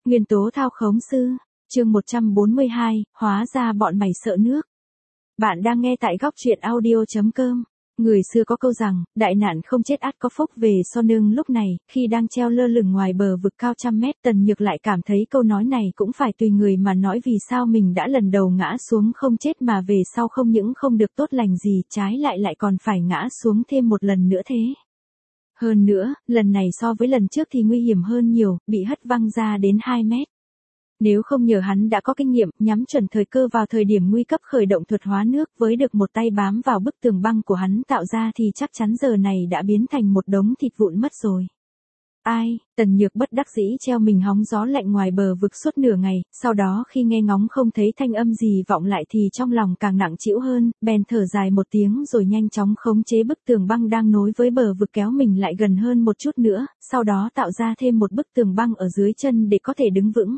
Nguyên tố thao khống sư, chương 142, hóa ra bọn mày sợ nước. Bạn đang nghe tại góc truyện audio.com. Người xưa có câu rằng, đại nạn không chết ắt có phúc về so nương. Lúc này, khi đang treo lơ lửng ngoài bờ vực cao trăm mét, Tần Nhược lại cảm thấy câu nói này cũng phải tùy người mà nói. Vì sao mình đã lần đầu ngã xuống không chết mà về sau không những không được tốt lành gì, trái lại còn phải ngã xuống thêm một lần nữa thế. Hơn nữa, lần này so với lần trước thì nguy hiểm hơn nhiều, bị hất văng ra đến 2 mét. Nếu không nhờ hắn đã có kinh nghiệm, nhắm chuẩn thời cơ vào thời điểm nguy cấp khởi động thuật hóa nước, với được một tay bám vào bức tường băng của hắn tạo ra thì chắc chắn giờ này đã biến thành một đống thịt vụn mất rồi. Ai, Tần Nhược bất đắc dĩ treo mình hóng gió lạnh ngoài bờ vực suốt nửa ngày, sau đó khi nghe ngóng không thấy thanh âm gì vọng lại thì trong lòng càng nặng trĩu hơn, bèn thở dài một tiếng rồi nhanh chóng khống chế bức tường băng đang nối với bờ vực kéo mình lại gần hơn một chút nữa, sau đó tạo ra thêm một bức tường băng ở dưới chân để có thể đứng vững.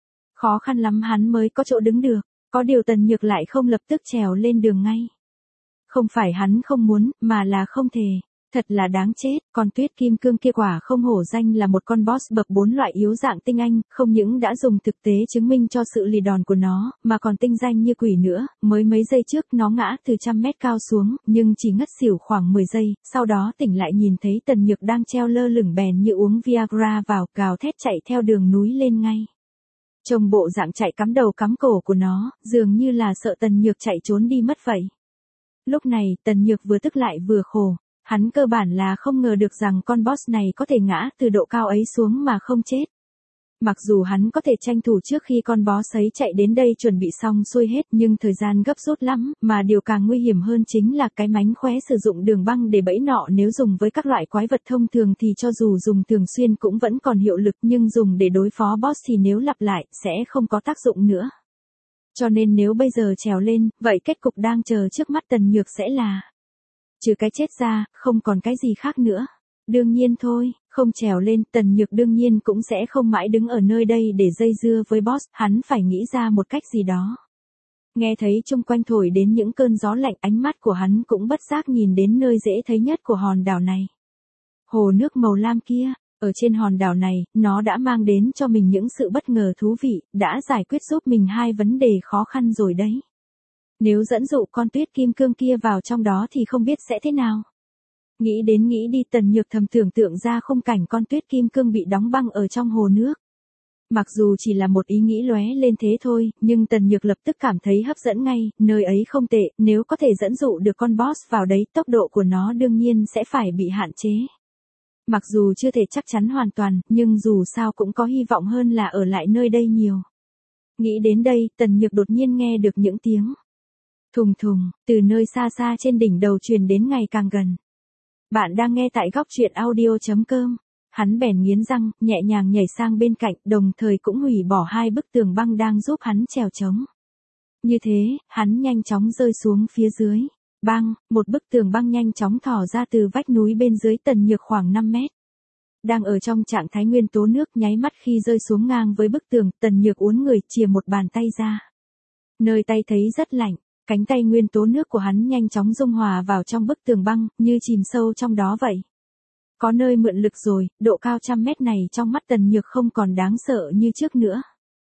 Khó khăn lắm hắn mới có chỗ đứng được, có điều Tần Nhược lại không lập tức trèo lên đường ngay. Không phải hắn không muốn, mà là không thể. Thật là đáng chết, con tuyết kim cương kia quả không hổ danh là một con boss bậc 4 loại yếu dạng tinh anh, không những đã dùng thực tế chứng minh cho sự lì đòn của nó, mà còn tinh danh như quỷ nữa. Mới mấy giây trước nó ngã từ 100 mét cao xuống, nhưng chỉ ngất xỉu khoảng 10 giây, sau đó tỉnh lại nhìn thấy Tần Nhược đang treo lơ lửng bèn như uống Viagra vào, gào thét chạy theo đường núi lên ngay. Trông bộ dạng chạy cắm đầu cắm cổ của nó, dường như là sợ Tần Nhược chạy trốn đi mất vậy. Lúc này, Tần Nhược vừa tức lại vừa khổ. Hắn cơ bản là không ngờ được rằng con boss này có thể ngã từ độ cao ấy xuống mà không chết. Mặc dù hắn có thể tranh thủ trước khi con boss ấy chạy đến đây chuẩn bị xong xuôi hết, nhưng thời gian gấp rút lắm, mà điều càng nguy hiểm hơn chính là cái mánh khóe sử dụng đường băng để bẫy nọ. Nếu dùng với các loại quái vật thông thường thì cho dù dùng thường xuyên cũng vẫn còn hiệu lực, nhưng dùng để đối phó boss thì nếu lặp lại, sẽ không có tác dụng nữa. Cho nên nếu bây giờ trèo lên, vậy kết cục đang chờ trước mắt Tần Nhược sẽ là trừ cái chết ra, không còn cái gì khác nữa. Đương nhiên thôi, không trèo lên, Tần Nhược đương nhiên cũng sẽ không mãi đứng ở nơi đây để dây dưa với boss, hắn phải nghĩ ra một cách gì đó. Nghe thấy chung quanh thổi đến những cơn gió lạnh, ánh mắt của hắn cũng bất giác nhìn đến nơi dễ thấy nhất của hòn đảo này. Hồ nước màu lam kia, ở trên hòn đảo này, nó đã mang đến cho mình những sự bất ngờ thú vị, đã giải quyết giúp mình 2 vấn đề khó khăn rồi đấy. Nếu dẫn dụ con tuyết kim cương kia vào trong đó thì không biết sẽ thế nào. Nghĩ đi, Tần Nhược thầm tưởng tượng ra khung cảnh con tuyết kim cương bị đóng băng ở trong hồ nước. Mặc dù chỉ là một ý nghĩ lóe lên thế thôi, nhưng Tần Nhược lập tức cảm thấy hấp dẫn ngay, nơi ấy không tệ, nếu có thể dẫn dụ được con boss vào đấy, tốc độ của nó đương nhiên sẽ phải bị hạn chế. Mặc dù chưa thể chắc chắn hoàn toàn, nhưng dù sao cũng có hy vọng hơn là ở lại nơi đây nhiều. Nghĩ đến đây, Tần Nhược đột nhiên nghe được những tiếng thùng thùng, từ nơi xa xa trên đỉnh đầu truyền đến ngày càng gần. Bạn đang nghe tại góc truyện audio.com. Hắn bèn nghiến răng, nhẹ nhàng nhảy sang bên cạnh, đồng thời cũng hủy bỏ 2 bức tường băng đang giúp hắn trèo trống. Như thế, hắn nhanh chóng rơi xuống phía dưới. Băng, một bức tường băng nhanh chóng thò ra từ vách núi bên dưới Tần Nhược khoảng 5 mét. Đang ở trong trạng thái nguyên tố nước, nháy mắt khi rơi xuống ngang với bức tường, Tần Nhược uốn người chìa một bàn tay ra. Nơi tay thấy rất lạnh. Cánh tay nguyên tố nước của hắn nhanh chóng dung hòa vào trong bức tường băng, như chìm sâu trong đó vậy. Có nơi mượn lực rồi, độ cao 100 mét này trong mắt Tần Nhược không còn đáng sợ như trước nữa.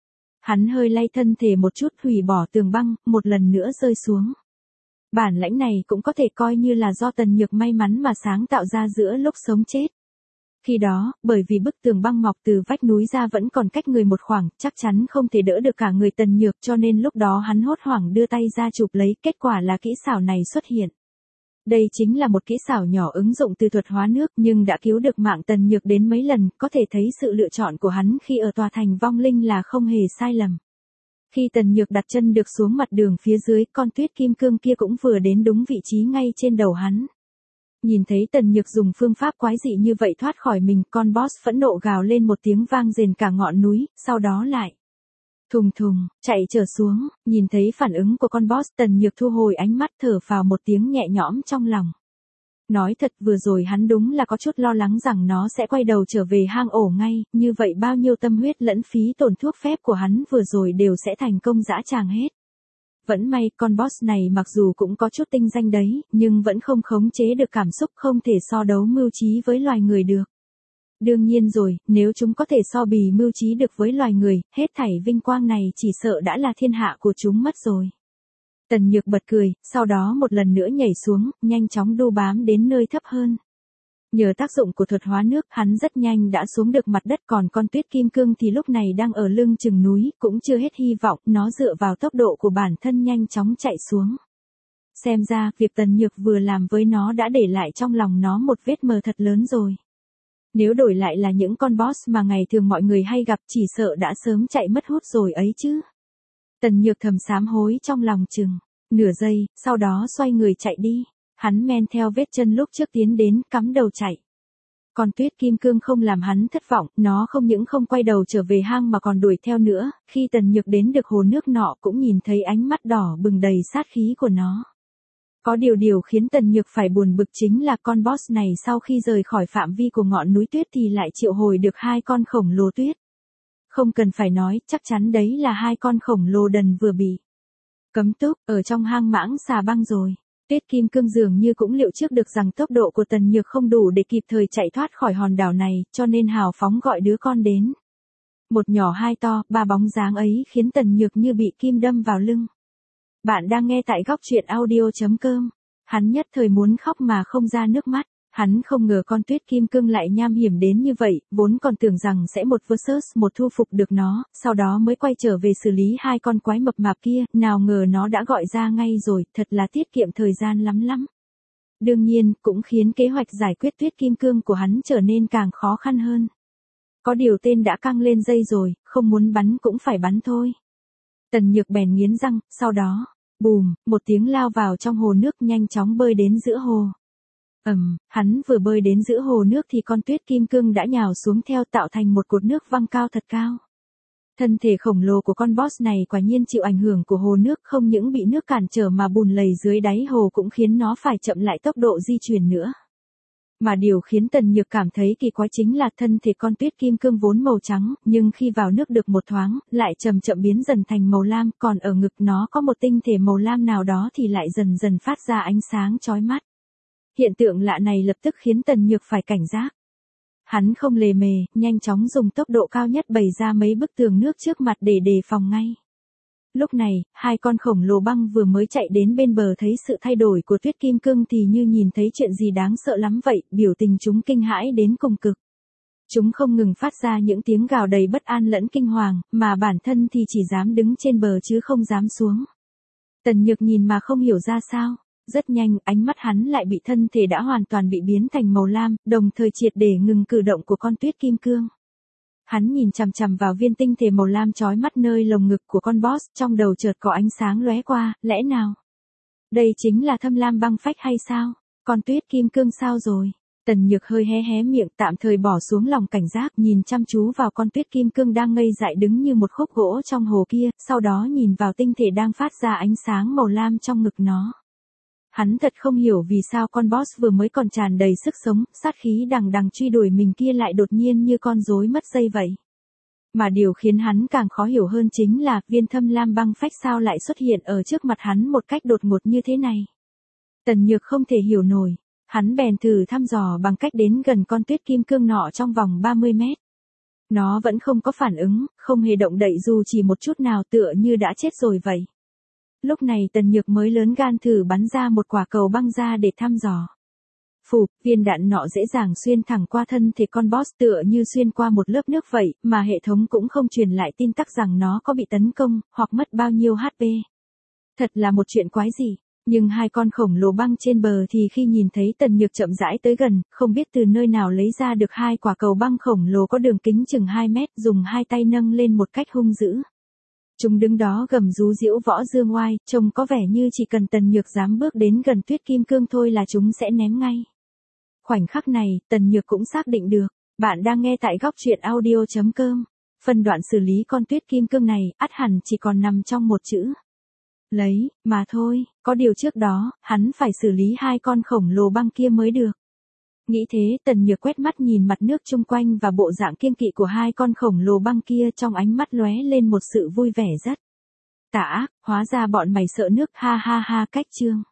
Hắn hơi lay thân thể một chút, hủy bỏ tường băng, một lần nữa rơi xuống. Bản lãnh này cũng có thể coi như là do Tần Nhược may mắn mà sáng tạo ra giữa lúc sống chết. Khi đó, bởi vì bức tường băng mọc từ vách núi ra vẫn còn cách người một khoảng, chắc chắn không thể đỡ được cả người Tần Nhược, cho nên lúc đó hắn hốt hoảng đưa tay ra chụp lấy, kết quả là kỹ xảo này xuất hiện. Đây chính là một kỹ xảo nhỏ ứng dụng từ thuật hóa nước, nhưng đã cứu được mạng Tần Nhược đến mấy lần, có thể thấy sự lựa chọn của hắn khi ở tòa thành vong linh là không hề sai lầm. Khi Tần Nhược đặt chân được xuống mặt đường phía dưới, con tuyết kim cương kia cũng vừa đến đúng vị trí ngay trên đầu hắn. Nhìn thấy Tần Nhược dùng phương pháp quái dị như vậy thoát khỏi mình, con boss phẫn nộ gào lên một tiếng vang rền cả ngọn núi, sau đó lại thùng thùng, chạy trở xuống. Nhìn thấy phản ứng của con boss, Tần Nhược thu hồi ánh mắt, thở phào một tiếng nhẹ nhõm trong lòng. Nói thật, vừa rồi hắn đúng là có chút lo lắng rằng nó sẽ quay đầu trở về hang ổ ngay, như vậy bao nhiêu tâm huyết lẫn phí tổn thuốc phép của hắn vừa rồi đều sẽ thành công dã tràng hết. Vẫn may, con boss này mặc dù cũng có chút tinh danh đấy, nhưng vẫn không khống chế được cảm xúc, không thể so đấu mưu trí với loài người được. Đương nhiên rồi, nếu chúng có thể so bì mưu trí được với loài người, hết thảy vinh quang này chỉ sợ đã là thiên hạ của chúng mất rồi. Tần Nhược bật cười, sau đó một lần nữa nhảy xuống, nhanh chóng đu bám đến nơi thấp hơn. Nhờ tác dụng của thuật hóa nước, hắn rất nhanh đã xuống được mặt đất, còn con tuyết kim cương thì lúc này đang ở lưng chừng núi, cũng chưa hết hy vọng, nó dựa vào tốc độ của bản thân nhanh chóng chạy xuống. Xem ra, việc Tần Nhược vừa làm với nó đã để lại trong lòng nó một vết mờ thật lớn rồi. Nếu đổi lại là những con boss mà ngày thường mọi người hay gặp, chỉ sợ đã sớm chạy mất hút rồi ấy chứ. Tần Nhược thầm sám hối trong lòng chừng nửa giây, sau đó xoay người chạy đi. Hắn men theo vết chân lúc trước tiến đến, cắm đầu chạy. Con tuyết kim cương không làm hắn thất vọng, nó không những không quay đầu trở về hang mà còn đuổi theo nữa. Khi Tần Nhược đến được hồ nước nọ cũng nhìn thấy ánh mắt đỏ bừng đầy sát khí của nó. Có điều khiến Tần Nhược phải buồn bực chính là con boss này sau khi rời khỏi phạm vi của ngọn núi tuyết thì lại triệu hồi được 2 con khổng lồ tuyết. Không cần phải nói, chắc chắn đấy là 2 con khổng lồ đần vừa bị cấm túc ở trong hang mãng xà băng rồi. Tuyết kim cương dường như cũng liệu trước được rằng tốc độ của Tần Nhược không đủ để kịp thời chạy thoát khỏi hòn đảo này, cho nên hào phóng gọi đứa con đến. Một nhỏ hai to, 3 bóng dáng ấy khiến Tần Nhược như bị kim đâm vào lưng. Bạn đang nghe tại góc truyện audio.com. Hắn nhất thời muốn khóc mà không ra nước mắt. Hắn không ngờ con tuyết kim cương lại nham hiểm đến như vậy, vốn còn tưởng rằng sẽ một versus một thu phục được nó, sau đó mới quay trở về xử lý 2 con quái mập mạp kia, nào ngờ nó đã gọi ra ngay rồi, thật là tiết kiệm thời gian lắm. Đương nhiên, cũng khiến kế hoạch giải quyết tuyết kim cương của hắn trở nên càng khó khăn hơn. Có điều tên đã căng lên dây rồi, không muốn bắn cũng phải bắn thôi. Tần Nhược bèn nghiến răng, sau đó, bùm, một tiếng lao vào trong hồ nước, nhanh chóng bơi đến giữa hồ. Hắn vừa bơi đến giữa hồ nước thì con tuyết kim cương đã nhào xuống theo, tạo thành một cột nước văng cao thật cao. Thân thể khổng lồ của con boss này quả nhiên chịu ảnh hưởng của hồ nước, không những bị nước cản trở mà bùn lầy dưới đáy hồ cũng khiến nó phải chậm lại tốc độ di chuyển nữa. Mà điều khiến Tần Nhược cảm thấy kỳ quái chính là thân thể con tuyết kim cương vốn màu trắng, nhưng khi vào nước được một thoáng, lại chậm biến dần thành màu lam, còn ở ngực nó có một tinh thể màu lam nào đó thì lại dần phát ra ánh sáng chói mắt. Hiện tượng lạ này lập tức khiến Tần Nhược phải cảnh giác. Hắn không lề mề, nhanh chóng dùng tốc độ cao nhất bày ra mấy bức tường nước trước mặt để đề phòng ngay. Lúc này, 2 con khổng lồ băng vừa mới chạy đến bên bờ thấy sự thay đổi của tuyết kim cương thì như nhìn thấy chuyện gì đáng sợ lắm vậy, biểu tình chúng kinh hãi đến cùng cực. Chúng không ngừng phát ra những tiếng gào đầy bất an lẫn kinh hoàng, mà bản thân thì chỉ dám đứng trên bờ chứ không dám xuống. Tần Nhược nhìn mà không hiểu ra sao. Rất nhanh, ánh mắt hắn lại bị thân thể đã hoàn toàn bị biến thành màu lam, đồng thời triệt để ngừng cử động của con tuyết kim cương. Hắn nhìn chằm vào viên tinh thể màu lam chói mắt nơi lồng ngực của con boss, trong đầu chợt có ánh sáng lóe qua, lẽ nào? Đây chính là thâm lam băng phách hay sao? Con tuyết kim cương sao rồi? Tần Nhược hơi hé miệng, tạm thời bỏ xuống lòng cảnh giác, nhìn chăm chú vào con tuyết kim cương đang ngây dại đứng như một khúc gỗ trong hồ kia, sau đó nhìn vào tinh thể đang phát ra ánh sáng màu lam trong ngực nó. Hắn thật không hiểu vì sao con boss vừa mới còn tràn đầy sức sống, sát khí đằng truy đuổi mình kia lại đột nhiên như con rối mất dây vậy. Mà điều khiến hắn càng khó hiểu hơn chính là viên thâm lam băng phách sao lại xuất hiện ở trước mặt hắn một cách đột ngột như thế này. Tần Nhược không thể hiểu nổi, hắn bèn thử thăm dò bằng cách đến gần con tuyết kim cương nọ trong vòng 30 mét. Nó vẫn không có phản ứng, không hề động đậy dù chỉ một chút nào, tựa như đã chết rồi vậy. Lúc này Tần Nhược mới lớn gan thử bắn ra một quả cầu băng ra để thăm dò. Phụp, viên đạn nọ dễ dàng xuyên thẳng qua thân thể con boss tựa như xuyên qua một lớp nước vậy, mà hệ thống cũng không truyền lại tin tức rằng nó có bị tấn công, hoặc mất bao nhiêu HP. Thật là một chuyện quái gì. Nhưng 2 con khổng lồ băng trên bờ thì khi nhìn thấy Tần Nhược chậm rãi tới gần, không biết từ nơi nào lấy ra được 2 quả cầu băng khổng lồ có đường kính chừng 2 mét, dùng 2 tay nâng lên một cách hung dữ. Chúng đứng đó gầm rú giễu võ dương oai, trông có vẻ như chỉ cần Tần Nhược dám bước đến gần tuyết kim cương thôi là chúng sẽ ném ngay. Khoảnh khắc này, Tần Nhược cũng xác định được. Bạn đang nghe tại góc truyện audio.com. Phân đoạn xử lý con tuyết kim cương này, ắt hẳn chỉ còn nằm trong một chữ. Lấy, mà thôi, có điều trước đó, hắn phải xử lý 2 con khổng lồ băng kia mới được. Nghĩ thế, Tần Nhược quét mắt nhìn mặt nước chung quanh và bộ dạng kiêng kỵ của 2 con khổng lồ băng kia, trong ánh mắt lóe lên một sự vui vẻ rất tà ác, hóa ra bọn mày sợ nước, ha ha ha. Cách chương